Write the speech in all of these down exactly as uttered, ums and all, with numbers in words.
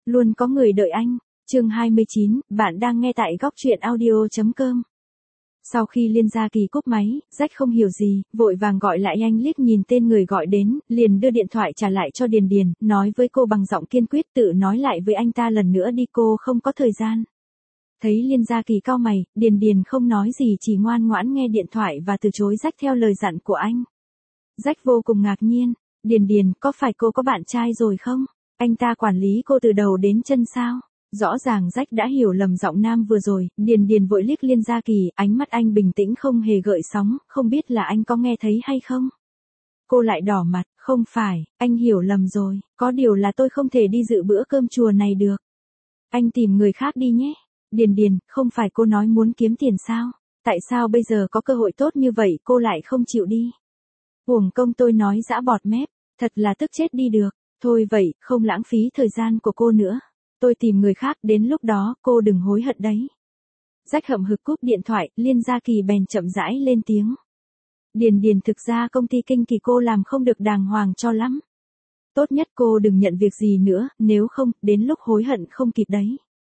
Luôn có người đợi anh. Chương hai mươi chín, bạn đang nghe tại góc truyện audio chấm com. Sau khi Liên Gia Kỳ cúp máy, Jack không hiểu gì, vội vàng gọi lại anh, liếc nhìn tên người gọi đến, liền đưa điện thoại trả lại cho Điền Điền, nói với cô bằng giọng kiên quyết, tự nói lại với anh ta lần nữa đi, cô không có thời gian. Thấy Liên Gia Kỳ cau mày, Điền Điền không nói gì, chỉ ngoan ngoãn nghe điện thoại và từ chối Jack theo lời dặn của anh. Jack vô cùng ngạc nhiên, Điền Điền, có phải cô có bạn trai rồi không? Anh ta quản lý cô từ đầu đến chân sao? Rõ ràng Jack đã hiểu lầm giọng nam vừa rồi, Điền Điền vội liếc Liên Gia Kỳ, ánh mắt anh bình tĩnh không hề gợn sóng, không biết là anh có nghe thấy hay không? Cô lại đỏ mặt, không phải, anh hiểu lầm rồi, có điều là tôi không thể đi dự bữa cơm chùa này được. Anh tìm người khác đi nhé. Điền Điền, không phải cô nói muốn kiếm tiền sao? Tại sao bây giờ có cơ hội tốt như vậy cô lại không chịu đi? Uổng công tôi nói giã bọt mép, thật là tức chết đi được. Thôi vậy, không lãng phí thời gian của cô nữa. Tôi tìm người khác, đến lúc đó, cô đừng hối hận đấy. Jack hậm hực cúp điện thoại, Liên Gia Kỳ bèn chậm rãi lên tiếng. Điền Điền, thực ra công ty Kinh Kỳ cô làm không được đàng hoàng cho lắm. Tốt nhất cô đừng nhận việc gì nữa, nếu không, đến lúc hối hận không kịp đấy.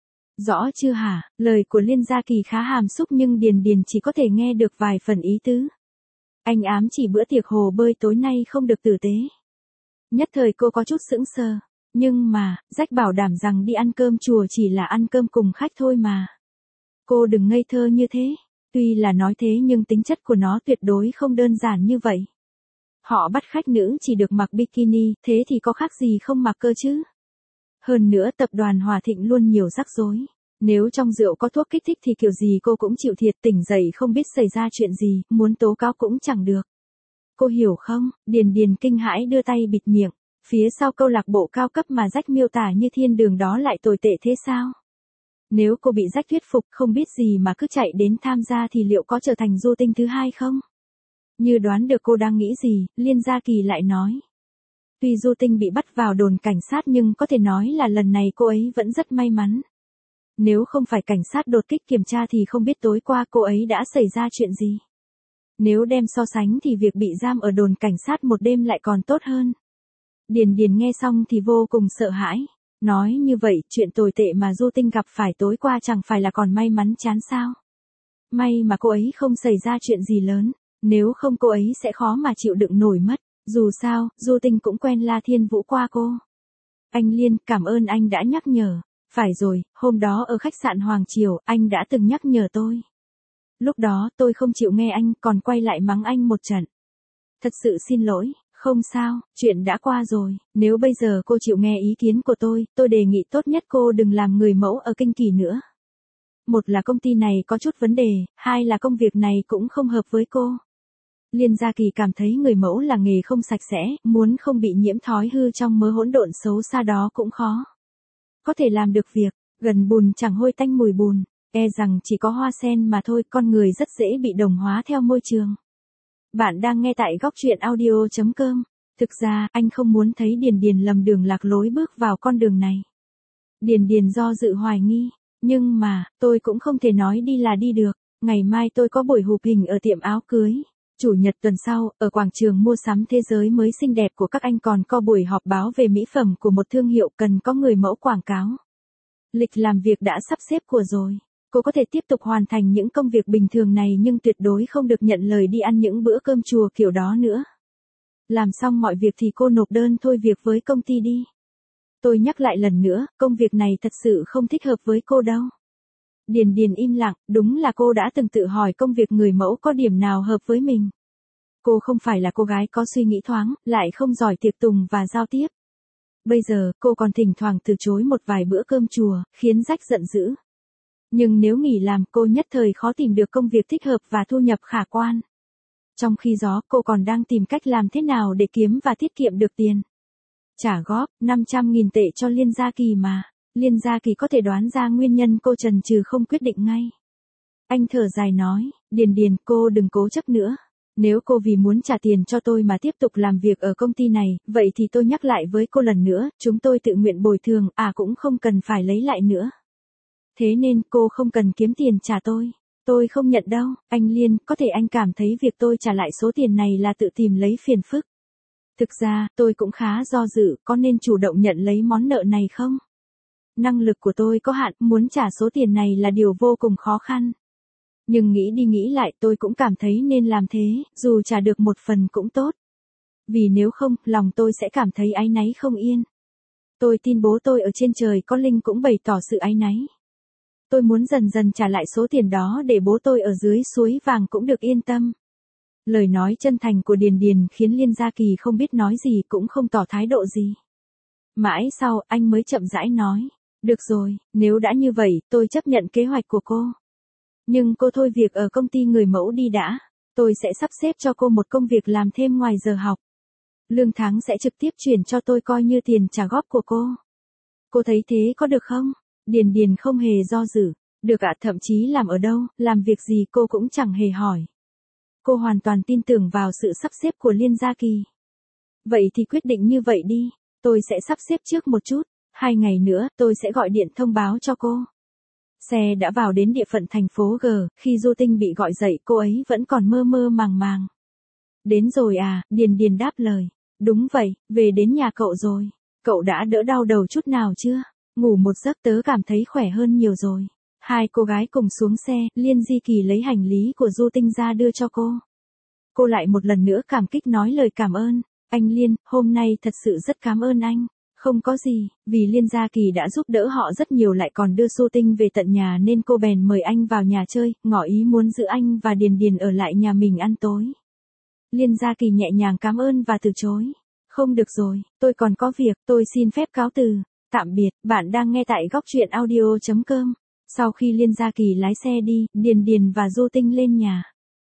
Rõ chưa hả? Lời của Liên Gia Kỳ khá hàm xúc nhưng Điền Điền chỉ có thể nghe được vài phần ý tứ. Anh ám chỉ bữa tiệc hồ bơi tối nay không được tử tế. Nhất thời cô có chút sững sờ. Nhưng mà, Jack bảo đảm rằng đi ăn cơm chùa chỉ là ăn cơm cùng khách thôi mà. Cô đừng ngây thơ như thế. Tuy là nói thế nhưng tính chất của nó tuyệt đối không đơn giản như vậy. Họ bắt khách nữ chỉ được mặc bikini, thế thì có khác gì không mặc cơ chứ? Hơn nữa tập đoàn Hòa Thịnh luôn nhiều rắc rối. Nếu trong rượu có thuốc kích thích thì kiểu gì cô cũng chịu thiệt, tỉnh dậy không biết xảy ra chuyện gì, muốn tố cáo cũng chẳng được. Cô hiểu không? Điền Điền kinh hãi đưa tay bịt miệng. Phía sau câu lạc bộ cao cấp mà Jack miêu tả như thiên đường đó lại tồi tệ thế sao? Nếu cô bị Jack thuyết phục không biết gì mà cứ chạy đến tham gia thì liệu có trở thành du tinh thứ hai không? Như đoán được cô đang nghĩ gì, Liên Gia Kỳ lại nói. Tuy du tinh bị bắt vào đồn cảnh sát nhưng có thể nói là lần này cô ấy vẫn rất may mắn. Nếu không phải cảnh sát đột kích kiểm tra thì không biết tối qua cô ấy đã xảy ra chuyện gì. Nếu đem so sánh thì việc bị giam ở đồn cảnh sát một đêm lại còn tốt hơn. Điền Điền nghe xong thì vô cùng sợ hãi. Nói như vậy, chuyện tồi tệ mà du tinh gặp phải tối qua chẳng phải là còn may mắn chán sao? May mà cô ấy không xảy ra chuyện gì lớn, nếu không cô ấy sẽ khó mà chịu đựng nổi mất. Dù sao, du tinh cũng quen La Thiên Vũ qua cô. Anh Liên, cảm ơn anh đã nhắc nhở. Phải rồi, hôm đó ở khách sạn Hoàng Triều, anh đã từng nhắc nhở tôi. Lúc đó tôi không chịu nghe anh, còn quay lại mắng anh một trận. Thật sự xin lỗi. Không sao, chuyện đã qua rồi, nếu bây giờ cô chịu nghe ý kiến của tôi, tôi đề nghị tốt nhất cô đừng làm người mẫu ở Kinh Kỳ nữa. Một là công ty này có chút vấn đề, hai là công việc này cũng không hợp với cô. Liên Gia Kỳ cảm thấy người mẫu là nghề không sạch sẽ, muốn không bị nhiễm thói hư trong mớ hỗn độn xấu xa đó cũng khó. Có thể làm được việc, gần bùn chẳng hôi tanh mùi bùn, e rằng chỉ có hoa sen mà thôi, con người rất dễ bị đồng hóa theo môi trường. Bạn đang nghe tại góc truyện audio chấm com. Thực ra, anh không muốn thấy Điền Điền lầm đường lạc lối bước vào con đường này. Điền Điền do dự hoài nghi. Nhưng mà, tôi cũng không thể nói đi là đi được. Ngày mai tôi có buổi chụp hình ở tiệm áo cưới. Chủ nhật tuần sau, ở quảng trường mua sắm thế giới mới xinh đẹp của các anh còn có buổi họp báo về mỹ phẩm của một thương hiệu cần có người mẫu quảng cáo. Lịch làm việc đã sắp xếp của rồi. Cô có thể tiếp tục hoàn thành những công việc bình thường này nhưng tuyệt đối không được nhận lời đi ăn những bữa cơm chùa kiểu đó nữa. Làm xong mọi việc thì cô nộp đơn thôi việc với công ty đi. Tôi nhắc lại lần nữa, công việc này thật sự không thích hợp với cô đâu. Điền Điền im lặng, đúng là cô đã từng tự hỏi công việc người mẫu có điểm nào hợp với mình. Cô không phải là cô gái có suy nghĩ thoáng, lại không giỏi tiệc tùng và giao tiếp. Bây giờ, cô còn thỉnh thoảng từ chối một vài bữa cơm chùa, khiến Jack giận dữ. Nhưng nếu nghỉ làm cô nhất thời khó tìm được công việc thích hợp và thu nhập khả quan. Trong khi đó cô còn đang tìm cách làm thế nào để kiếm và tiết kiệm được tiền. Trả góp năm trăm nghìn tệ cho Liên Gia Kỳ mà. Liên Gia Kỳ có thể đoán ra nguyên nhân cô chần chừ không quyết định ngay. Anh thở dài nói, Điền Điền cô đừng cố chấp nữa. Nếu cô vì muốn trả tiền cho tôi mà tiếp tục làm việc ở công ty này, vậy thì tôi nhắc lại với cô lần nữa, chúng tôi tự nguyện bồi thường, à cũng không cần phải lấy lại nữa. Thế nên cô không cần kiếm tiền trả tôi. Tôi không nhận đâu, anh Liên, có thể anh cảm thấy việc tôi trả lại số tiền này là tự tìm lấy phiền phức. Thực ra, tôi cũng khá do dự, có nên chủ động nhận lấy món nợ này không? năng lực của tôi có hạn, muốn trả số tiền này là điều vô cùng khó khăn. Nhưng nghĩ đi nghĩ lại tôi cũng cảm thấy nên làm thế, dù trả được một phần cũng tốt. Vì nếu không, lòng tôi sẽ cảm thấy áy náy không yên. Tôi tin bố tôi ở trên trời có linh cũng bày tỏ sự áy náy. Tôi muốn dần dần trả lại số tiền đó để bố tôi ở dưới suối vàng cũng được yên tâm. Lời nói chân thành của Điền Điền khiến Liên Gia Kỳ không biết nói gì cũng không tỏ thái độ gì. Mãi sau, anh mới chậm rãi nói. Được rồi, nếu đã như vậy, tôi chấp nhận kế hoạch của cô. Nhưng cô thôi việc ở công ty người mẫu đi đã. Tôi sẽ sắp xếp cho cô một công việc làm thêm ngoài giờ học. Lương tháng sẽ trực tiếp chuyển cho tôi coi như tiền trả góp của cô. Cô thấy thế có được không? Điền Điền không hề do dự. Được ạ, thậm chí làm ở đâu, làm việc gì cô cũng chẳng hề hỏi. Cô hoàn toàn tin tưởng vào sự sắp xếp của Liên Gia Kỳ. Vậy thì quyết định như vậy đi. Tôi sẽ sắp xếp trước một chút. Hai ngày nữa, tôi sẽ gọi điện thông báo cho cô. Xe đã vào đến địa phận thành phố G, khi Du Tinh bị gọi dậy cô ấy vẫn còn mơ mơ màng màng. Đến rồi à, Điền Điền đáp lời. Đúng vậy, về đến nhà cậu rồi. Cậu đã đỡ đau đầu chút nào chưa? Ngủ một giấc tớ cảm thấy khỏe hơn nhiều rồi. Hai cô gái cùng xuống xe, Liên Di Kỳ lấy hành lý của Du Tinh ra đưa cho cô. Cô lại một lần nữa cảm kích nói lời cảm ơn. Anh Liên, hôm nay thật sự rất cảm ơn anh. Không có gì, vì Liên Gia Kỳ đã giúp đỡ họ rất nhiều lại còn đưa Du Tinh về tận nhà nên cô bèn mời anh vào nhà chơi, ngỏ ý muốn giữ anh và Điền Điền ở lại nhà mình ăn tối. Liên Gia Kỳ nhẹ nhàng cảm ơn và từ chối. Không được rồi, tôi còn có việc, tôi xin phép cáo từ. Tạm biệt, bạn đang nghe tại góc truyện audio chấm com. Sau khi Liên Gia Kỳ lái xe đi, Điền Điền và Du Tinh lên nhà.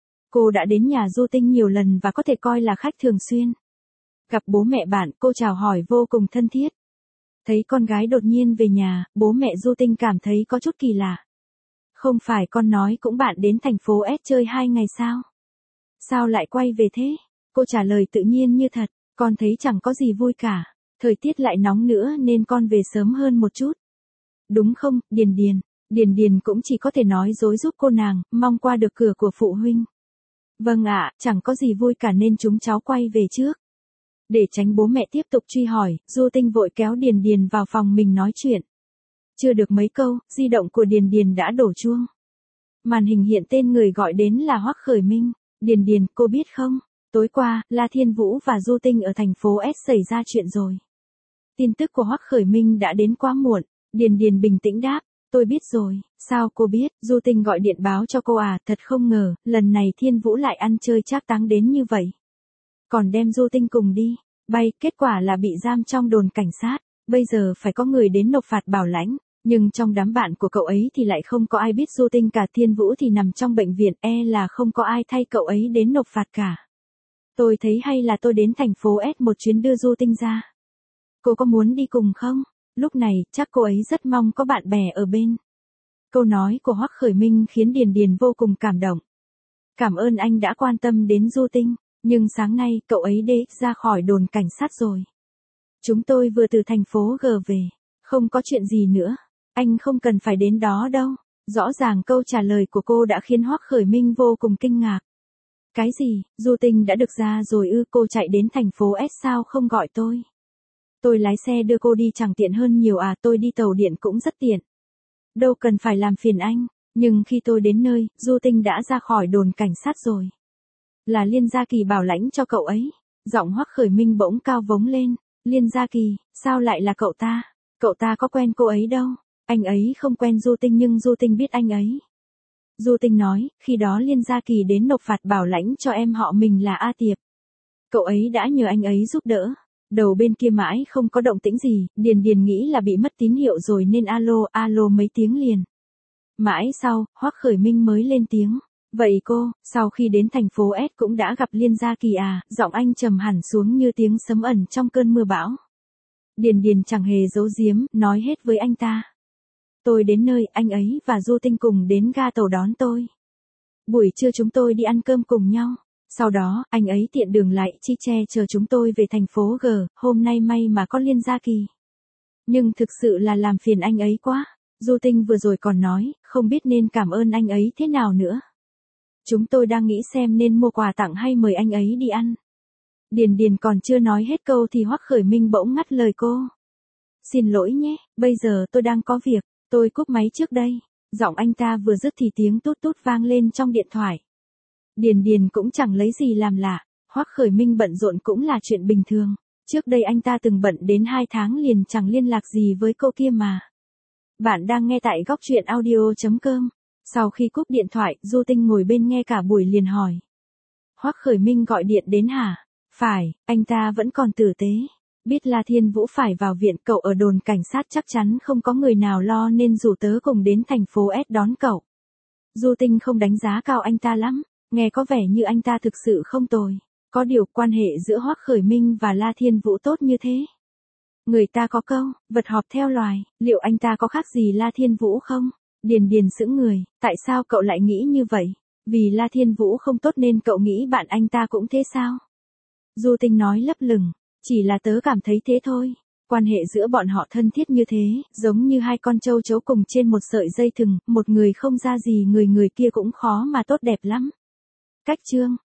Cô đã đến nhà Du Tinh nhiều lần và có thể coi là khách thường xuyên. Gặp bố mẹ bạn, cô chào hỏi vô cùng thân thiết. Thấy con gái đột nhiên về nhà, bố mẹ Du Tinh cảm thấy có chút kỳ lạ. Không phải con nói cũng bạn đến thành phố S chơi hai ngày sao? Sao lại quay về thế? Cô trả lời tự nhiên như thật, con thấy chẳng có gì vui cả. Thời tiết lại nóng nữa nên con về sớm hơn một chút. Đúng không, Điền Điền? Điền Điền cũng chỉ có thể nói dối giúp cô nàng, mong qua được cửa của phụ huynh. Vâng ạ, chẳng có gì vui cả nên chúng cháu quay về trước. Để tránh bố mẹ tiếp tục truy hỏi, Du Tinh vội kéo Điền Điền vào phòng mình nói chuyện. Chưa được mấy câu, di động của Điền Điền đã đổ chuông. Màn hình hiện tên người gọi đến là Hoắc Khởi Minh. Điền Điền, cô biết không? Tối qua, La Thiên Vũ và Du Tinh ở thành phố S xảy ra chuyện rồi. Tin tức của Hoắc Khởi Minh đã đến quá muộn. Điền Điền bình tĩnh đáp. Tôi biết rồi, sao cô biết? Du Tinh gọi điện báo cho cô à, thật không ngờ, lần này Thiên Vũ lại ăn chơi trác táng đến như vậy. Còn đem Du Tinh cùng đi, bay, kết quả là bị giam trong đồn cảnh sát, bây giờ phải có người đến nộp phạt bảo lãnh, nhưng trong đám bạn của cậu ấy thì lại không có ai biết Du Tinh cả, Thiên Vũ thì nằm trong bệnh viện, e là không có ai thay cậu ấy đến nộp phạt cả. Tôi thấy hay là tôi đến thành phố S một chuyến đưa Du Tinh ra. Cô có muốn đi cùng không? Lúc này, chắc cô ấy rất mong có bạn bè ở bên. Câu nói của Hoắc Khởi Minh khiến Điền Điền vô cùng cảm động. Cảm ơn anh đã quan tâm đến Du Tinh, nhưng sáng nay cậu ấy đê ra khỏi đồn cảnh sát rồi. Chúng tôi vừa từ thành phố G về, không có chuyện gì nữa, anh không cần phải đến đó đâu. Rõ ràng câu trả lời của cô đã khiến Hoắc Khởi Minh vô cùng kinh ngạc. Cái gì, Du Tinh đã được ra rồi ư? Cô chạy đến thành phố S sao không gọi tôi? Tôi lái xe đưa cô đi chẳng tiện hơn nhiều à, tôi đi tàu điện cũng rất tiện. Đâu cần phải làm phiền anh, nhưng khi tôi đến nơi, Du Tinh đã ra khỏi đồn cảnh sát rồi. Là Liên Gia Kỳ bảo lãnh cho cậu ấy. Giọng Hoắc Khởi Minh bỗng cao vống lên. Liên Gia Kỳ, sao lại là cậu ta? Cậu ta có quen cô ấy đâu. Anh ấy không quen Du Tinh nhưng Du Tinh biết anh ấy. Du Tinh nói, khi đó Liên Gia Kỳ đến nộp phạt bảo lãnh cho em họ mình là A Tiệp. Cậu ấy đã nhờ anh ấy giúp đỡ. Đầu bên kia mãi không có động tĩnh gì, Điền Điền nghĩ là bị mất tín hiệu rồi nên alo, alo mấy tiếng liền. Mãi sau, Hoắc Khởi Minh mới lên tiếng. Vậy cô, sau khi đến thành phố S cũng đã gặp Liên Gia Kỳ à? Giọng anh trầm hẳn xuống như tiếng sấm ẩn trong cơn mưa bão. Điền Điền chẳng hề giấu giếm, nói hết với anh ta. Tôi đến nơi, anh ấy và Du Tinh cùng đến ga tàu đón tôi. Buổi trưa chúng tôi đi ăn cơm cùng nhau. Sau đó, anh ấy tiện đường lại chi che chờ chúng tôi về thành phố G, hôm nay may mà có Liên Gia Kỳ. Nhưng thực sự là làm phiền anh ấy quá. Du Tinh vừa rồi còn nói, không biết nên cảm ơn anh ấy thế nào nữa. Chúng tôi đang nghĩ xem nên mua quà tặng hay mời anh ấy đi ăn. Điền Điền còn chưa nói hết câu thì Hoắc Khởi Minh bỗng ngắt lời cô. Xin lỗi nhé, bây giờ tôi đang có việc, tôi cúp máy trước đây. Giọng anh ta vừa dứt thì tiếng tút tút vang lên trong điện thoại. Điền Điền cũng chẳng lấy gì làm lạ, Hoắc Khởi Minh bận rộn cũng là chuyện bình thường. Trước đây anh ta từng bận đến hai tháng liền chẳng liên lạc gì với cô kia mà. Bạn đang nghe tại góc truyện audio chấm com. Sau khi cúp điện thoại, Du Tinh ngồi bên nghe cả buổi liền hỏi. Hoắc Khởi Minh gọi điện đến hả? Phải, anh ta vẫn còn tử tế. Biết La Thiên Vũ phải vào viện, cậu ở đồn cảnh sát chắc chắn không có người nào lo nên rủ tớ cùng đến thành phố S đón cậu. Du Tinh không đánh giá cao anh ta lắm, nghe có vẻ như anh ta thực sự không tồi. Có điều quan hệ giữa Hoắc Khởi Minh và La Thiên Vũ tốt như thế. Người ta có câu, vật họp theo loài, liệu anh ta có khác gì La Thiên Vũ không? Điền Điền sững người, tại sao cậu lại nghĩ như vậy? Vì La Thiên Vũ không tốt nên cậu nghĩ bạn anh ta cũng thế sao? Du Tinh nói lấp lửng, chỉ là tớ cảm thấy thế thôi. Quan hệ giữa bọn họ thân thiết như thế, giống như hai con trâu chấu cùng trên một sợi dây thừng, một người không ra gì người người kia cũng khó mà tốt đẹp lắm. Cách chương